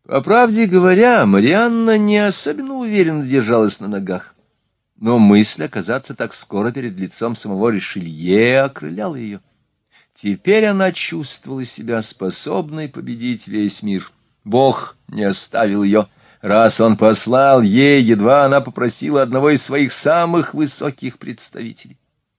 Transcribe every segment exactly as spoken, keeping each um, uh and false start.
По правде говоря, Марианна не особенно уверенно держалась на ногах, но мысль оказаться так скоро перед лицом самого Ришелье окрыляла ее. Теперь она чувствовала себя способной победить весь мир. Бог не оставил ее, раз он послал ей, едва она попросила одного из своих самых высоких представителей.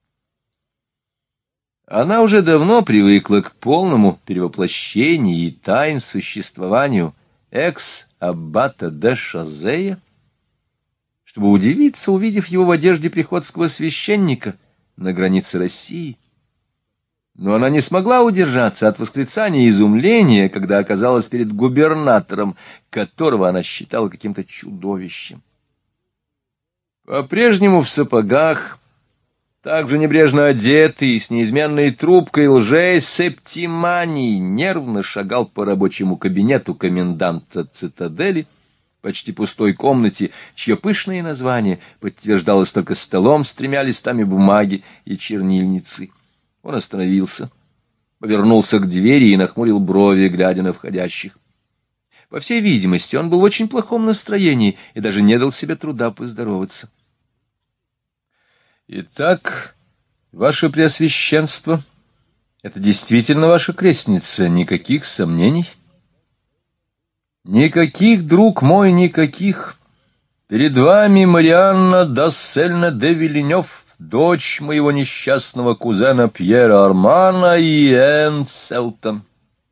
Она уже давно привыкла к полному перевоплощению и тайн существованию экс-аббата де Шазея, чтобы удивиться, увидев его в одежде приходского священника на границе России. Но она не смогла удержаться от восклицания изумления, когда оказалась перед губернатором, которого она считала каким-то чудовищем. По-прежнему в сапогах, также небрежно одетый, с неизменной трубкой лжец-септиманий, нервно шагал по рабочему кабинету коменданта цитадели, почти пустой комнате, чье пышное название подтверждалось только столом с тремя листами бумаги и чернильницей. Он остановился, повернулся к двери и нахмурил брови, глядя на входящих. По всей видимости, он был в очень плохом настроении и даже не дал себе труда поздороваться. «Итак, ваше преосвященство, это действительно ваша крестница, никаких сомнений?» «Никаких, друг мой, никаких. Перед вами Марианна Дассельна де Вильнёв, дочь моего несчастного кузена Пьера Армана и Энн Селтон.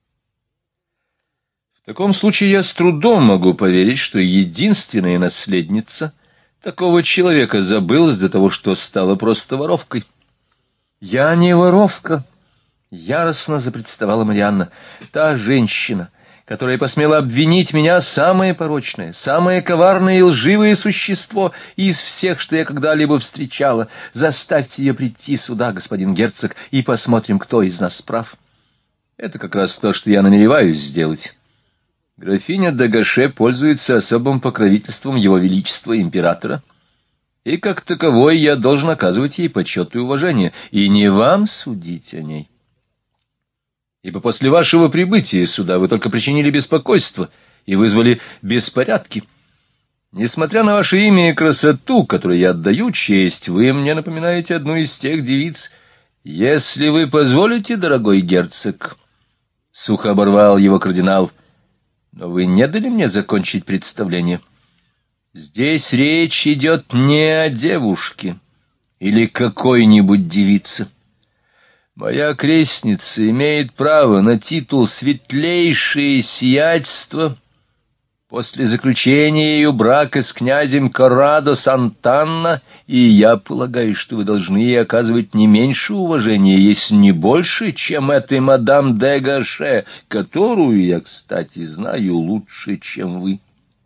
В таком случае я с трудом могу поверить, что единственная наследница такого человека забылась до того, что стала просто воровкой». «Я не воровка», — яростно запротестовала Марианна. «Та женщина, которая посмела обвинить меня, самое порочное, самое коварное и лживое существо из всех, что я когда-либо встречала. Заставьте ее прийти сюда, господин герцог, и посмотрим, кто из нас прав». «Это как раз то, что я намереваюсь сделать. Графиня де Гаше пользуется особым покровительством его величества императора, и как таковой я должен оказывать ей почет и уважение, и не вам судить о ней. Ибо после вашего прибытия сюда вы только причинили беспокойство и вызвали беспорядки. Несмотря на ваше имя и красоту, которой я отдаю честь, вы мне напоминаете одну из тех девиц. Если вы позволите, дорогой герцог, — сухо оборвал его кардинал, — но вы не дали мне закончить представление. Здесь речь идет не о девушке или какой-нибудь девице. Моя крестница имеет право на титул «Светлейшее сиятельство» после заключения ее брака с князем Коррадо Сант'Анна, и я полагаю, что вы должны ей оказывать не меньше уважения, если не больше, чем этой мадам де Гаше, которую я, кстати, знаю лучше, чем вы».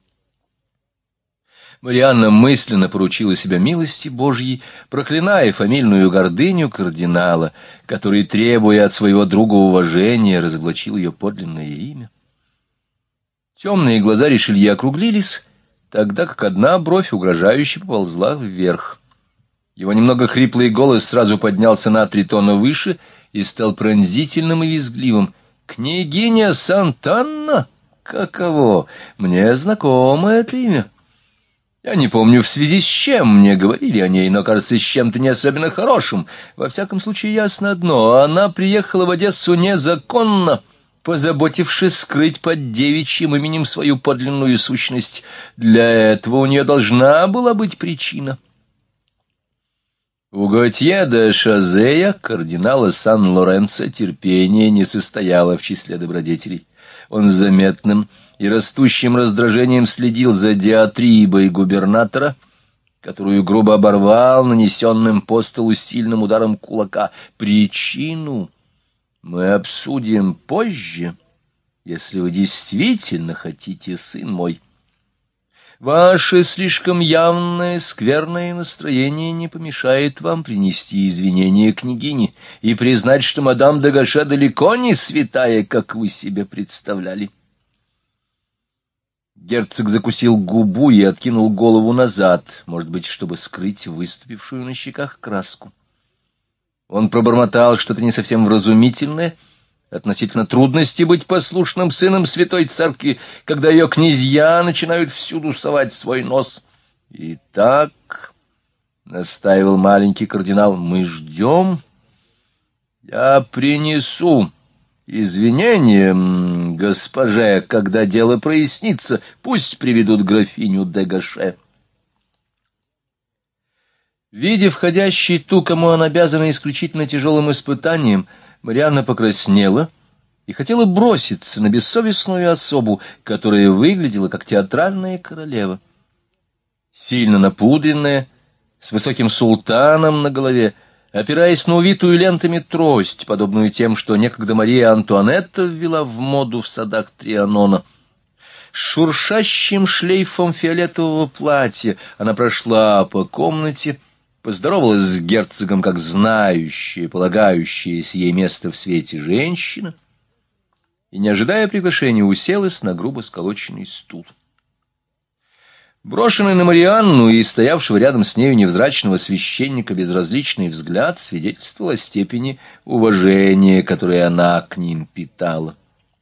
Марианна мысленно поручила себя милости Божьей, проклиная фамильную гордыню кардинала, который, требуя от своего друга уважения, разоблачил ее подлинное имя. Темные глаза Ришелье округлились, тогда как одна бровь угрожающе поползла вверх. Его немного хриплый голос сразу поднялся на три тона выше и стал пронзительным и визгливым. «Княгиня Сант'Анна? Каково? Мне знакомо это имя. Я не помню, в связи с чем мне говорили о ней, но, кажется, с чем-то не особенно хорошим. Во всяком случае, ясно одно — она приехала в Одессу незаконно, позаботившись скрыть под девичьим именем свою подлинную сущность. Для этого у нее должна была быть причина». У Готье де Шазея, кардинала Сан-Лоренцо, терпение не состояло в числе добродетелей. Он с заметным и растущим раздражением следил за диатрибой губернатора, которую грубо оборвал нанесенным по столу сильным ударом кулака. «Причину мы обсудим позже, если вы действительно хотите, сын мой. Ваше слишком явное скверное настроение не помешает вам принести извинения княгине и признать, что мадам де Гаше далеко не святая, как вы себе представляли». Герцог закусил губу и откинул голову назад, может быть, чтобы скрыть выступившую на щеках краску. Он пробормотал что-то не совсем вразумительное, относительно трудности быть послушным сыном святой церкви, когда ее князья начинают всюду совать свой нос. Итак, — настаивал маленький кардинал, — мы ждем. Я принесу извинения госпоже, когда дело прояснится. Пусть приведут графиню де Гаше. Видя входящий ту, кому он обязан исключительно тяжелым испытанием, Марианна покраснела и хотела броситься на бессовестную особу, которая выглядела как театральная королева. Сильно напудренная, с высоким султаном на голове, опираясь на увитую лентами трость, подобную тем, что некогда Мария Антуанетта ввела в моду в садах Трианона, с шуршащим шлейфом фиолетового платья она прошла по комнате, поздоровалась с герцогом, как знающая, полагающаяся ей место в свете женщина, и, не ожидая приглашения, уселась на грубо сколоченный стул. Брошенный на Марианну и стоявшего рядом с нею невзрачного священника безразличный взгляд свидетельствовал о степени уважения, которое она к ним питала.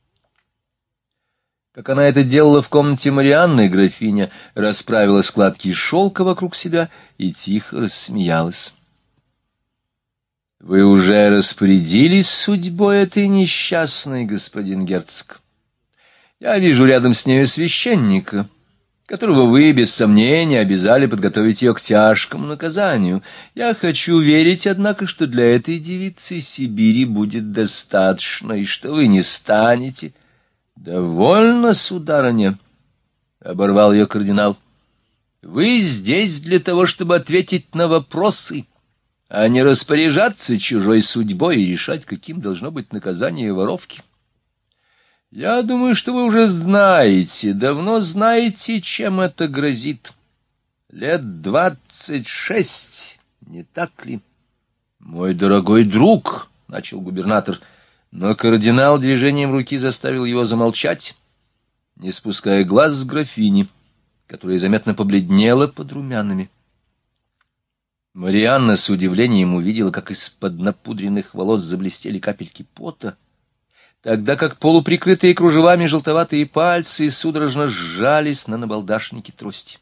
Как она это делала в комнате Марианны, графиня расправила складки шелка вокруг себя и тихо рассмеялась. — Вы уже распорядились судьбой этой несчастной, господин герцог? Я вижу рядом с нею священника, которого вы, без сомнения, обязали подготовить ее к тяжкому наказанию. Я хочу верить, однако, что для этой девицы Сибири будет достаточно, и что вы не станете... — Довольно, сударыня, — оборвал ее кардинал. — Вы здесь для того, чтобы ответить на вопросы, а не распоряжаться чужой судьбой и решать, каким должно быть наказание воровки. Я думаю, что вы уже знаете, давно знаете, чем это грозит. Лет двадцать шесть, не так ли? — Мой дорогой друг, — начал губернатор, — но кардинал движением руки заставил его замолчать, не спуская глаз с графини, которая заметно побледнела под румянами. Марианна с удивлением увидела, как из-под напудренных волос заблестели капельки пота, тогда как полуприкрытые кружевами желтоватые пальцы судорожно сжались на набалдашнике трости.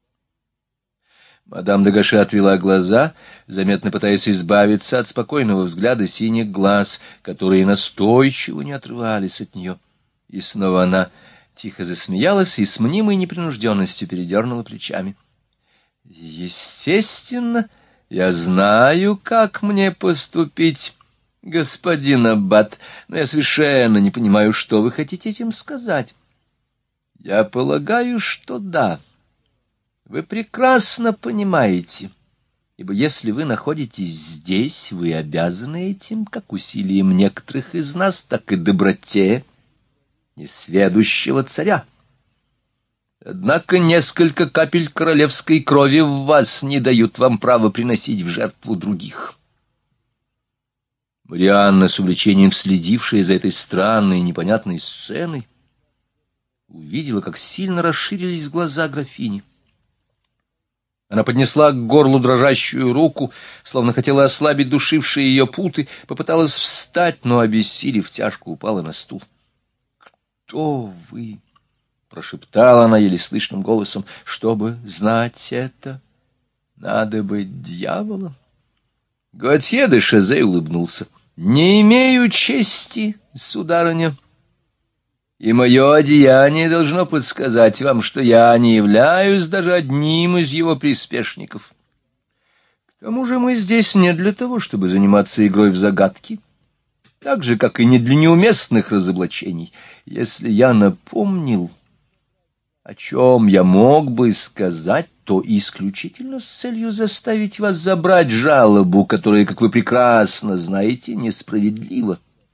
Мадам де Гаше отвела глаза, заметно пытаясь избавиться от спокойного взгляда синих глаз, которые настойчиво не отрывались от нее. И снова она тихо засмеялась и с мнимой непринужденностью передернула плечами. — Естественно, я знаю, как мне поступить, господин аббат, но я совершенно не понимаю, что вы хотите этим сказать. — Я полагаю, что да. Вы прекрасно понимаете, ибо если вы находитесь здесь, вы обязаны этим как усилием некоторых из нас, так и доброте несведущего царя. Однако несколько капель королевской крови в вас не дают вам права приносить в жертву других. Марианна, с увлечением следившая за этой странной и непонятной сценой, увидела, как сильно расширились глаза графини. Она поднесла к горлу дрожащую руку, словно хотела ослабить душившие ее путы, попыталась встать, но, обессилев, тяжко упала на стул. — Кто вы? — прошептала она еле слышным голосом. — Чтобы знать это, надо быть дьяволом. Готье де Шезе улыбнулся. — Не имею чести, сударыня. И мое одеяние должно подсказать вам, что я не являюсь даже одним из его приспешников. К тому же мы здесь не для того, чтобы заниматься игрой в загадки, так же, как и не для неуместных разоблачений. Если я напомнил, о чем я мог бы сказать, то исключительно с целью заставить вас забрать жалобу, которая, как вы прекрасно знаете, несправедлива.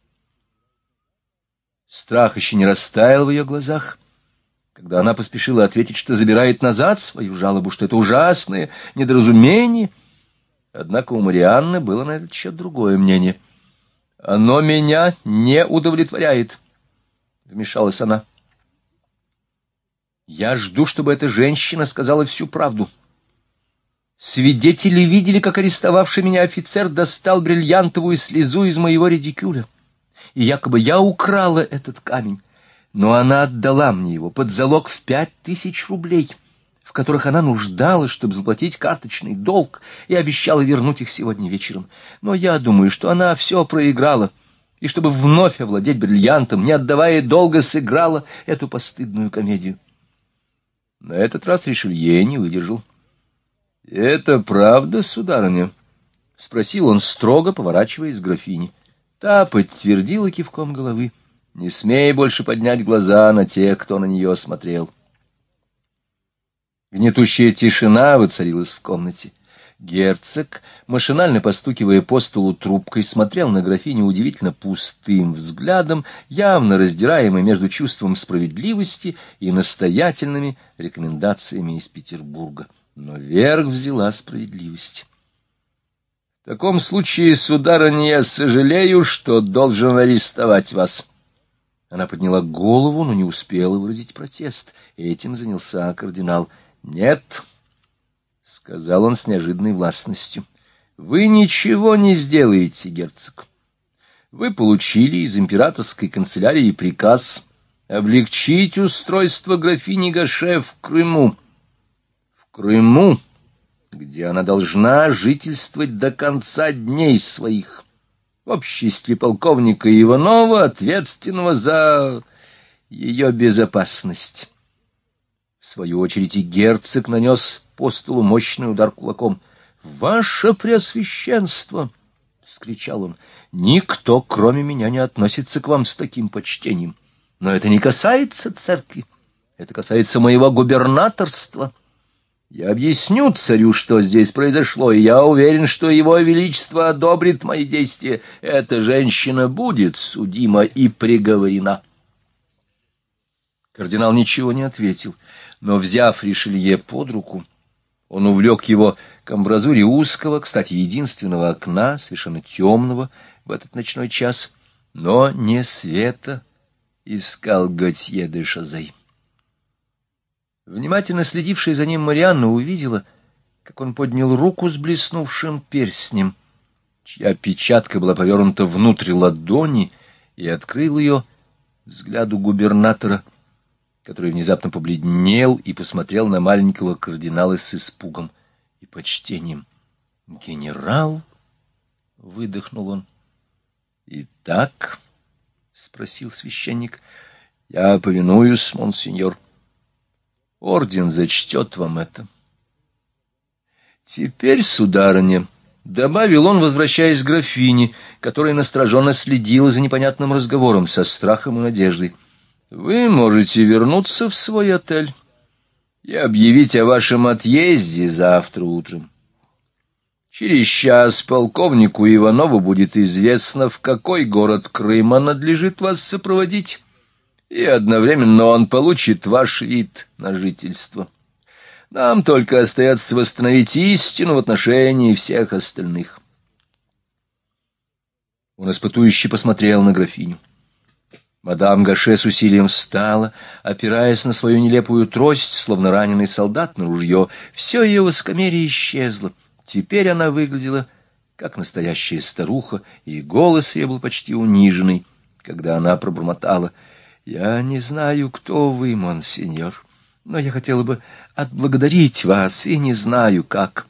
Страх еще не растаял в ее глазах, когда она поспешила ответить, что забирает назад свою жалобу, что это ужасное недоразумение. Однако у Марианны было на этот счет другое мнение. — Оно меня не удовлетворяет, — вмешалась она. — Я жду, чтобы эта женщина сказала всю правду. Свидетели видели, как арестовавший меня офицер достал бриллиантовую слезу из моего редикюля. и якобы я украла этот камень. Но она отдала мне его под залог в пять тысяч рублей, в которых она нуждалась, чтобы заплатить карточный долг, и обещала вернуть их сегодня вечером. Но я думаю, что она все проиграла, и чтобы вновь овладеть бриллиантом, не отдавая долга, сыграла эту постыдную комедию. На этот раз Ришелье не выдержал. — Это правда, сударыня? — спросил он, строго поворачиваясь к графине. Та подтвердила кивком головы, не смея больше поднять глаза на тех, кто на нее смотрел. Гнетущая тишина воцарилась в комнате. Герцог, машинально постукивая по столу трубкой, смотрел на графиню удивительно пустым взглядом, явно раздираемый между чувством справедливости и настоятельными рекомендациями из Петербурга. Но верх взяла справедливость. — В таком случае, сударыня, я сожалею, что должен арестовать вас. Она подняла голову, но не успела выразить протест. Этим занялся кардинал. — Нет, — сказал он с неожиданной властностью, — вы ничего не сделаете, герцог. Вы получили из императорской канцелярии приказ облегчить устройство графини Гаше в Крыму. В Крыму, где она должна жительствовать до конца дней своих, в обществе полковника Иванова, ответственного за ее безопасность. В свою очередь и герцог нанес по столу мощный удар кулаком. — Ваше Преосвященство! — вскричал он. — Никто, кроме меня, не относится к вам с таким почтением. Но это не касается церкви, это касается моего губернаторства. Я объясню царю, что здесь произошло, и я уверен, что его величество одобрит мои действия. Эта женщина будет судима и приговорена. Кардинал ничего не ответил, но, взяв Ришелье под руку, он увлек его к амбразуре узкого, кстати, единственного окна, совершенно темного в этот ночной час, но не света искал Готье де Шозей. Внимательно следившая за ним Марианна увидела, как он поднял руку с блеснувшим перстнем, чья печатка была повернута внутрь ладони, и открыл ее взгляду губернатора, который внезапно побледнел и посмотрел на маленького кардинала с испугом и почтением. «Генерал?» — выдохнул он. «Итак?» — спросил священник. «Я повинуюсь, монсеньор. Орден зачтет вам это. Теперь, сударыня, — добавил он, возвращаясь к графине, которая настороженно следила за непонятным разговором со страхом и надеждой, — вы можете вернуться в свой отель и объявить о вашем отъезде завтра утром. Через час полковнику Иванову будет известно, в какой город Крыма надлежит вас сопроводить, и одновременно он получит ваш вид на жительство. Нам только остается восстановить истину в отношении всех остальных». Он испытующе посмотрел на графиню. Мадам Гаше с усилием встала, опираясь на свою нелепую трость, словно раненый солдат на ружье. Все ее высокомерие исчезло. Теперь она выглядела как настоящая старуха, и голос ее был почти униженный, когда она пробормотала: «Я не знаю, кто вы, монсеньор, но я хотела бы отблагодарить вас, и не знаю, как».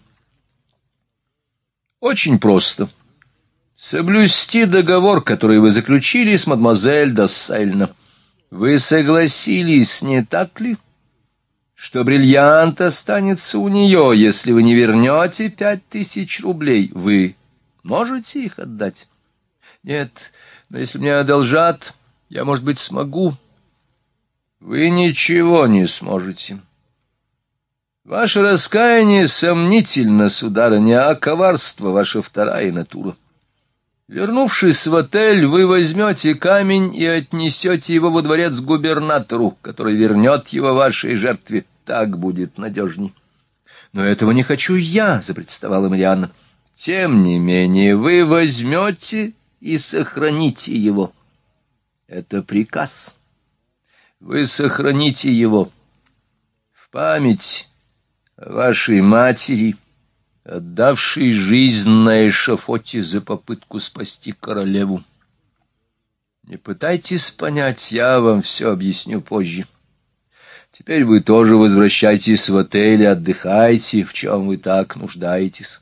«Очень просто. Соблюсти договор, который вы заключили с мадемуазель Доссельно. Вы согласились, не так ли, что бриллиант останется у нее, если вы не вернете пять тысяч рублей? Вы можете их отдать?» «Нет, но если мне одолжат, я, может быть, смогу». «Вы ничего не сможете. Ваше раскаяние сомнительно, сударыня, а коварство — ваша вторая натура. Вернувшись в отель, вы возьмете камень и отнесете его во дворец губернатору, который вернет его вашей жертве. Так будет надежней». «Но этого не хочу я», — запротестовала Марианна. «Тем не менее, вы возьмете и сохраните его. Это приказ. Вы сохраните его в память о вашей матери, отдавшей жизнь на эшафоте за попытку спасти королеву. Не пытайтесь понять, я вам все объясню позже. Теперь вы тоже возвращайтесь в отель и отдыхайте, в чем вы так нуждаетесь.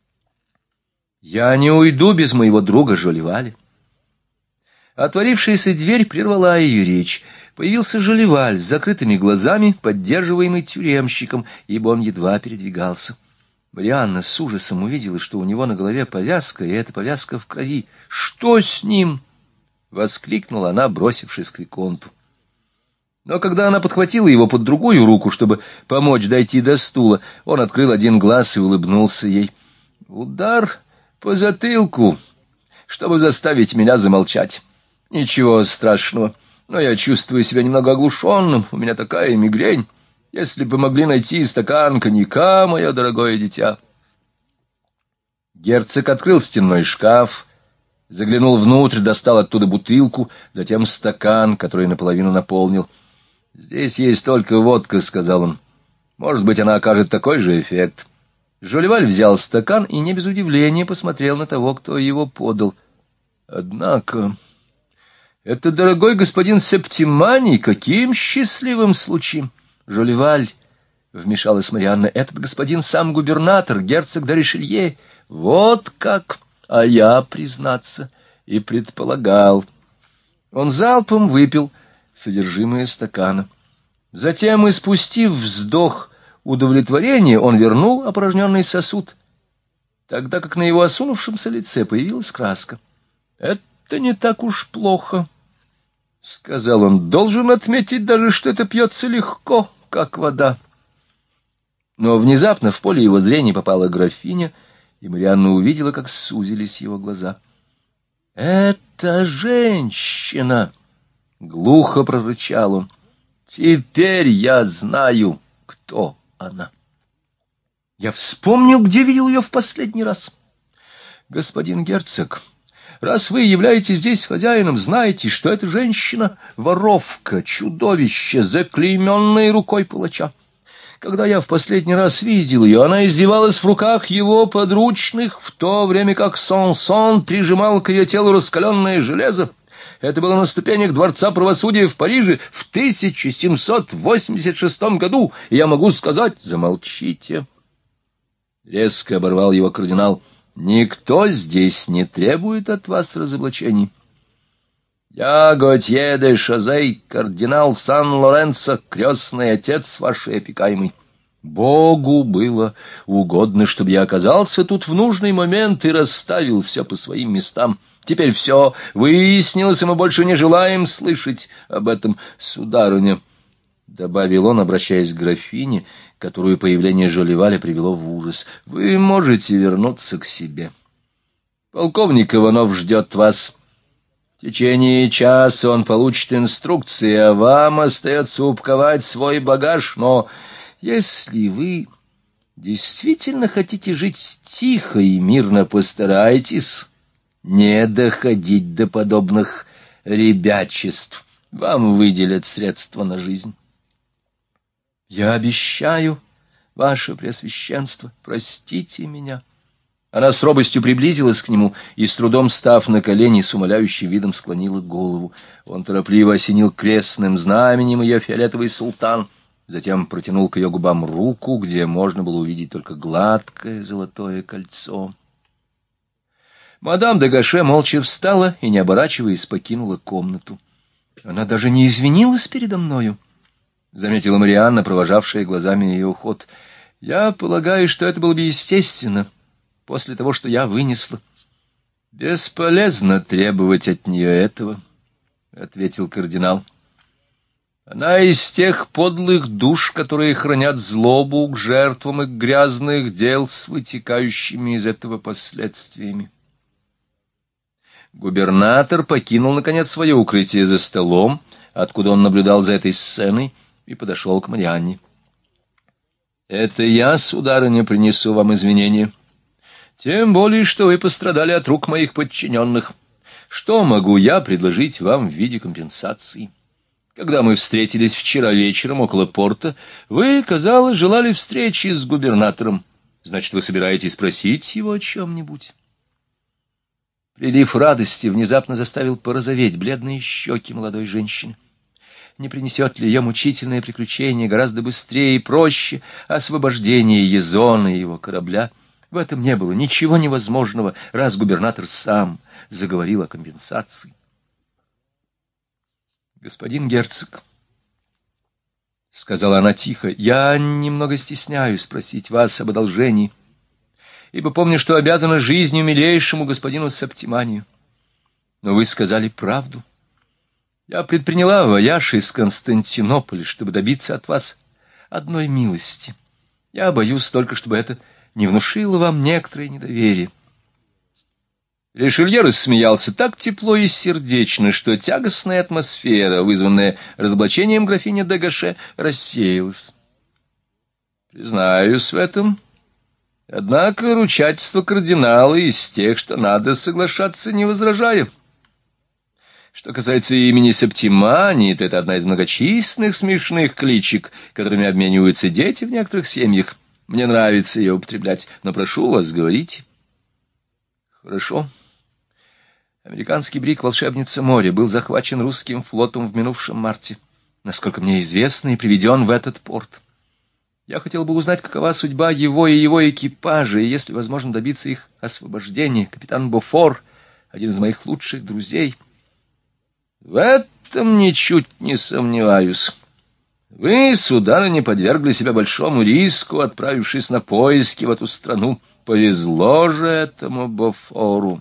Я не уйду без моего друга Жоливаля. Отворившаяся дверь прервала ее речь. Появился Жоливаль с закрытыми глазами, поддерживаемый тюремщиком, ибо он едва передвигался. Марианна с ужасом увидела, что у него на голове повязка, и эта повязка в крови. «Что с ним?» — воскликнула она, бросившись к виконту. Но когда она подхватила его под другую руку, чтобы помочь дойти до стула, он открыл один глаз и улыбнулся ей. «Удар по затылку, чтобы заставить меня замолчать. Ничего страшного, но я чувствую себя немного оглушенным, у меня такая мигрень. Если бы могли найти стакан коньяка, мое дорогое дитя». Герцог открыл стенной шкаф, заглянул внутрь, достал оттуда бутылку, затем стакан, который наполовину наполнил. «Здесь есть только водка», — сказал он. «Может быть, она окажет такой же эффект». Жоливаль взял стакан и не без удивления посмотрел на того, кто его подал. «Однако, это дорогой господин Септиманий, каким счастливым случаем!» «Жоливаль», — вмешалась Марианна, — «этот господин сам губернатор, герцог де Ришелье». «Вот как! А я, признаться, и предполагал». Он залпом выпил содержимое стакана. Затем, испустив вздох удовлетворения, он вернул опорожненный сосуд, тогда как на его осунувшемся лице появилась краска. «Это не так уж плохо», — сказал он. «Должен отметить даже, что это пьется легко, как вода». Но внезапно в поле его зрения попала графиня, и Марианна увидела, как сузились его глаза. «Это женщина!» — глухо прорычал он. «Теперь я знаю, кто она. Я вспомнил, где видел ее в последний раз. Господин герцог, раз вы являетесь здесь хозяином, знаете, что эта женщина — воровка, чудовище, заклейменное рукой палача. Когда я в последний раз видел ее, она извивалась в руках его подручных, в то время как Сансон прижимал к ее телу раскаленное железо. Это было на ступенях Дворца правосудия в Париже в тысяча семьсот восемьдесят шестом году, и я могу сказать... Замолчите. Резко оборвал его кардинал. Никто здесь не требует от вас разоблачений. Я Готье де Шазей, кардинал Сан-Лоренцо, крестный отец вашей опекаемой. Богу было угодно, чтобы я оказался тут в нужный момент и расставил все по своим местам. Теперь все выяснилось, и мы больше не желаем слышать об этом, сударыня, — добавил он, обращаясь к графине, которую появление Жоливаля привело в ужас. — Вы можете вернуться к себе. Полковник Иванов ждет вас. В течение часа он получит инструкции, а вам остается упаковать свой багаж, но если вы действительно хотите жить тихо и мирно, постарайтесь не доходить до подобных ребячеств. Вам выделят средства на жизнь. Я обещаю, ваше преосвященство, простите меня. Она с робостью приблизилась к нему и, с трудом став на колени, с умоляющим видом склонила голову. Он торопливо осенил крестным знаменем ее фиолетовый султан, затем протянул к ее губам руку, где можно было увидеть только гладкое золотое кольцо. Мадам де Гаше молча встала и, не оборачиваясь, покинула комнату. — Она даже не извинилась передо мною, — заметила Марианна, провожавшая глазами ее уход. — Я полагаю, что это было бы естественно после того, что я вынесла. — Бесполезно требовать от нее этого, — ответил кардинал. — Она из тех подлых душ, которые хранят злобу к жертвам их грязных дел с вытекающими из этого последствиями. Губернатор покинул, наконец, свое укрытие за столом, откуда он наблюдал за этой сценой, и подошел к Марианне. — Это я, сударыня, принесу вам извинения. Тем более, что вы пострадали от рук моих подчиненных. Что могу я предложить вам в виде компенсации? Когда мы встретились вчера вечером около порта, вы, казалось, желали встречи с губернатором. Значит, вы собираетесь спросить его о чем-нибудь? Прилив радости внезапно заставил порозоветь бледные щеки молодой женщины. Не принесет ли ее мучительное приключение гораздо быстрее и проще освобождение Езона и его корабля? В этом не было ничего невозможного, раз губернатор сам заговорил о компенсации. «Господин герцог», — сказала она тихо, — «я немного стесняюсь спросить вас об одолжении, ибо помню, что обязана жизнью милейшему господину Септиманию. Но вы сказали правду. Я предприняла вояж из Константинополя, чтобы добиться от вас одной милости. Я боюсь только, чтобы это не внушило вам некоторое недоверие». Ришелье рассмеялся так тепло и сердечно, что тягостная атмосфера, вызванная разоблачением графини де Гаше, рассеялась. «Признаюсь в этом. Однако ручательство кардинала из тех, что надо соглашаться, не возражаю. Что касается имени Септимании, то это одна из многочисленных смешных кличек, которыми обмениваются дети в некоторых семьях. Мне нравится ее употреблять, но прошу вас, говорите». «Хорошо. Американский бриг «Волшебница моря» был захвачен русским флотом в минувшем марте, насколько мне известно, и приведен в этот порт. Я хотел бы узнать, какова судьба его и его экипажа, и, если возможно, добиться их освобождения. Капитан Бофор, один из моих лучших друзей». «В этом ничуть не сомневаюсь. Вы, сударыня, подвергли себя большому риску, отправившись на поиски в эту страну. Повезло же этому Бофору».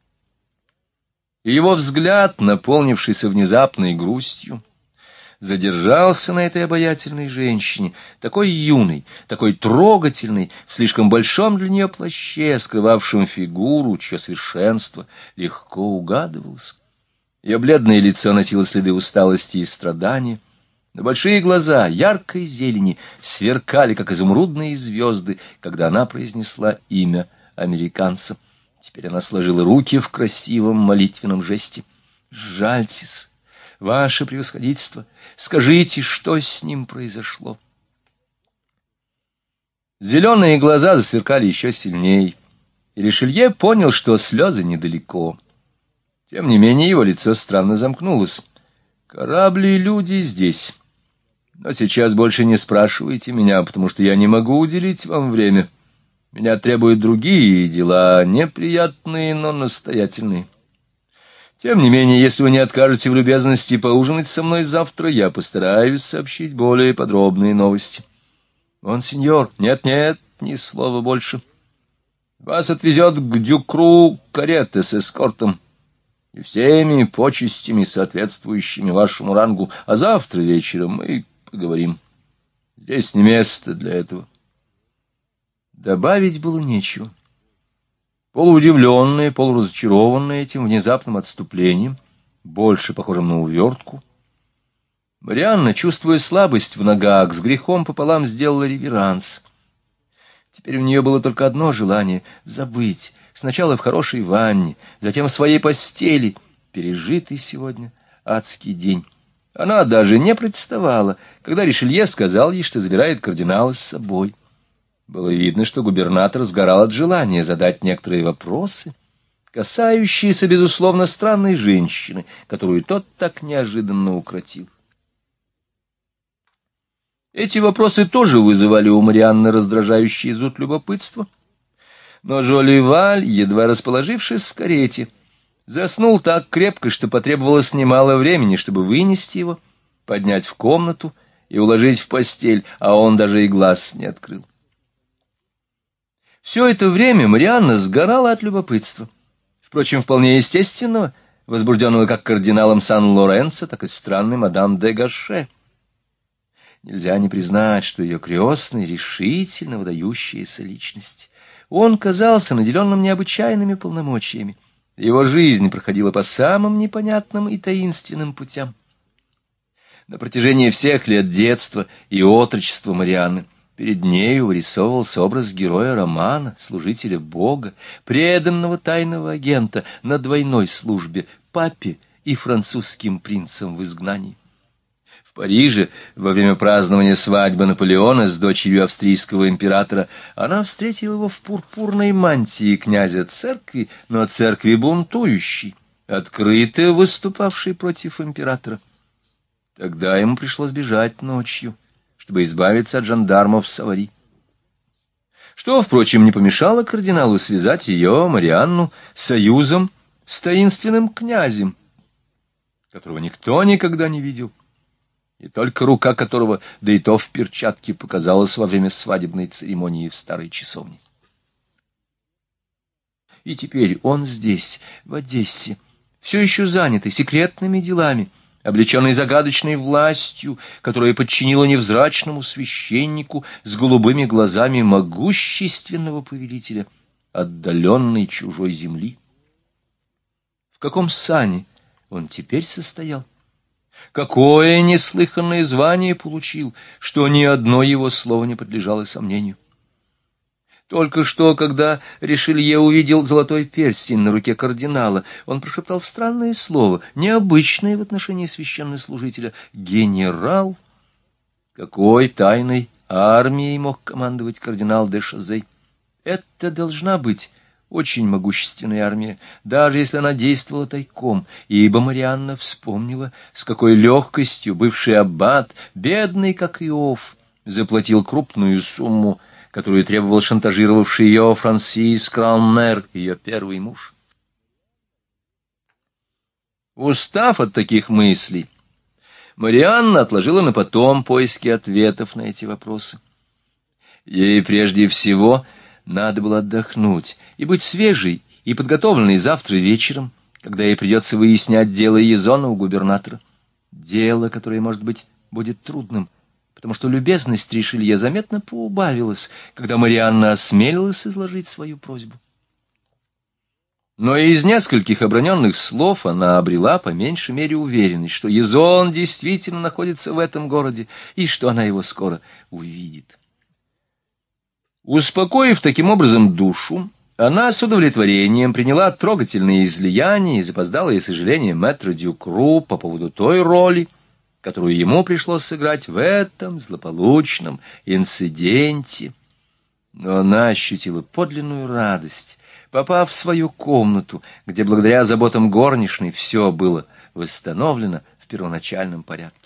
И его взгляд, наполнившийся внезапной грустью, задержался на этой обаятельной женщине, такой юной, такой трогательной, в слишком большом для нее плаще, скрывавшем фигуру, чье совершенство легко угадывалось. Ее бледное лицо носило следы усталости и страдания, но большие глаза яркой зелени сверкали, как изумрудные звезды, когда она произнесла имя американца. Теперь она сложила руки в красивом молитвенном жесте. «Жальтесь, ваше превосходительство, скажите, что с ним произошло?» Зеленые глаза засверкали еще сильней, и Ришелье понял, что слезы недалеко. Тем не менее его лицо странно замкнулось. «Корабли и люди здесь. Но сейчас больше не спрашивайте меня, потому что я не могу уделить вам время. Меня требуют другие дела, неприятные, но настоятельные. Тем не менее, если вы не откажете в любезности поужинать со мной завтра, я постараюсь сообщить более подробные новости». «Он, сеньор, нет-нет, ни слова больше. Вас отвезет к Дюкру карета с эскортом и всеми почестями, соответствующими вашему рангу, а завтра вечером мы поговорим. Здесь не место для этого». Добавить было нечего. Полуудивленная, полуразочарованная этим внезапным отступлением, больше похожим на увертку, Марианна, чувствуя слабость в ногах, с грехом пополам сделала реверанс. Теперь у нее было только одно желание — забыть, сначала в хорошей ванне, затем в своей постели, пережитый сегодня адский день. Она даже не представала, когда Ришелье сказал ей, что забирает кардинала с собой. Было видно, что губернатор сгорал от желания задать некоторые вопросы, касающиеся, безусловно, странной женщины, которую тот так неожиданно укротил. Эти вопросы тоже вызывали у Марианны раздражающий зуд любопытства. Но Жолливаль, едва расположившись в карете, заснул так крепко, что потребовалось немало времени, чтобы вынести его, поднять в комнату и уложить в постель, а он даже и глаз не открыл. Все это время Марианна сгорала от любопытства, впрочем, вполне естественного, возбужденного как кардиналом Сан-Лоренцо, так и странной мадам де Гаше. Нельзя не признать, что ее крестный решительно выдающаяся личность. Он казался наделенным необычайными полномочиями. Его жизнь проходила по самым непонятным и таинственным путям. На протяжении всех лет детства и отрочества Марианны перед нею вырисовывался образ героя романа, служителя Бога, преданного тайного агента на двойной службе папе и французским принцам в изгнании. В Париже во время празднования свадьбы Наполеона с дочерью австрийского императора она встретила его в пурпурной мантии князя церкви, но церкви бунтующей, открыто выступавшей против императора. Тогда ему пришлось бежать ночью, чтобы избавиться от жандармов Савари. Что, впрочем, не помешало кардиналу связать ее, Марианну, союзом с таинственным князем, которого никто никогда не видел, и только рука которого, да и то в перчатке, показалась во время свадебной церемонии в старой часовне. И теперь он здесь, в Одессе, все еще занятый секретными делами, облеченный загадочной властью, которая подчинила невзрачному священнику с голубыми глазами могущественного повелителя отдаленной чужой земли. В каком сане он теперь состоял? Какое неслыханное звание получил, что ни одно его слово не подлежало сомнению. Только что, когда Ришелье увидел золотой перстень на руке кардинала, он прошептал странное слово, необычное в отношении священнослужителя — «генерал». Какой тайной армией мог командовать кардинал де Шазей? Это должна быть очень могущественная армия, даже если она действовала тайком, ибо Марианна вспомнила, с какой легкостью бывший аббат, бедный как Иов, заплатил крупную сумму, которую требовал шантажировавший ее Франсис Кранмер, ее первый муж. Устав от таких мыслей, Марианна отложила на потом поиски ответов на эти вопросы. Ей прежде всего надо было отдохнуть и быть свежей и подготовленной завтра вечером, когда ей придется выяснять дело Езона у губернатора. Дело, которое, может быть, будет трудным, потому что любезность Ришелье заметно поубавилась, когда Марианна осмелилась изложить свою просьбу. Но из нескольких оброненных слов она обрела по меньшей мере уверенность, что Езон действительно находится в этом городе и что она его скоро увидит. Успокоив таким образом душу, она с удовлетворением приняла трогательные излияния и запоздалое сожаление мэтра Дюкру по поводу той роли, которую ему пришлось сыграть в этом злополучном инциденте. Но она ощутила подлинную радость, попав в свою комнату, где благодаря заботам горничной все было восстановлено в первоначальном порядке.